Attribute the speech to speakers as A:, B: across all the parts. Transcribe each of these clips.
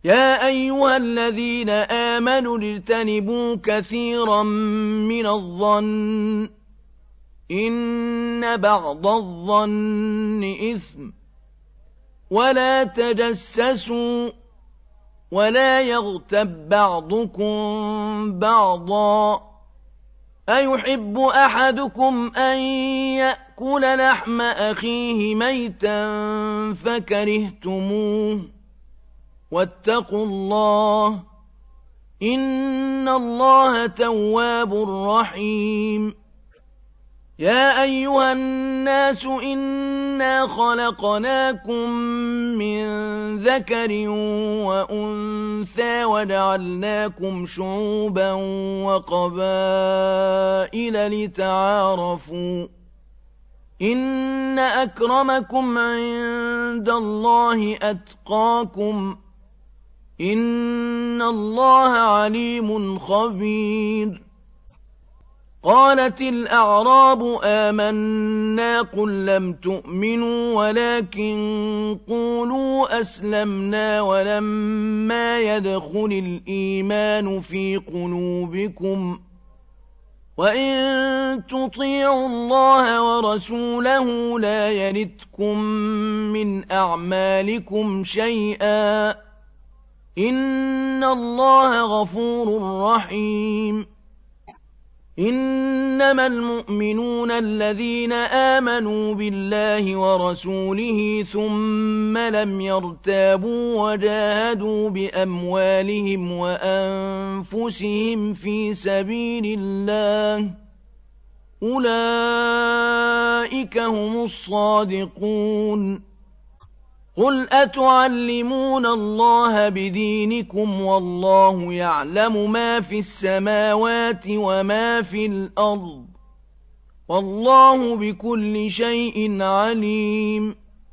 A: يا أيها الذين آمنوا اجتنبوا كثيرا من الظن إن بعض الظن إثم ولا تجسسوا ولا يغتب بعضكم بعضا أيحب أحدكم أن يأكل لحم أخيه ميتا فكرهتموه واتقوا الله إن الله تواب رحيم يا أيها الناس إنا خلقناكم من ذكر وأنثى وجعلناكم شعوبا وقبائل لتعارفوا إن أكرمكم عند الله أتقاكم إن الله عليم خبير قالت الأعراب آمنا قل لم تؤمنوا ولكن قولوا أسلمنا ولما يدخل الإيمان في قلوبكم وإن تطيعوا الله ورسوله لا يلتكم من أعمالكم شيئا إن الله غفور رحيم إنما المؤمنون الذين آمنوا بالله ورسوله ثم لم يرتابوا وجاهدوا بأموالهم وأنفسهم في سبيل الله أولئك هم الصادقون قل أتعلمون الله بدينكم والله يعلم ما في السماوات وما في الأرض والله بكل شيء عليم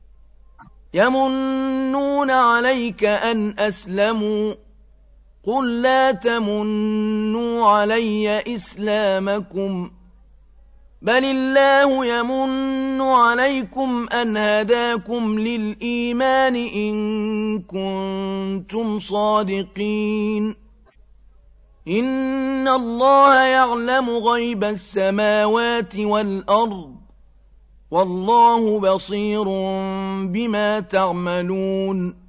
A: يمنون عليك أن أسلموا قل لا تمنوا علي إسلامكم بل الله يمن عليكم أن هداكم للإيمان إن كنتم صادقين إن الله يعلم غيب السماوات والأرض والله بصير بما تعملون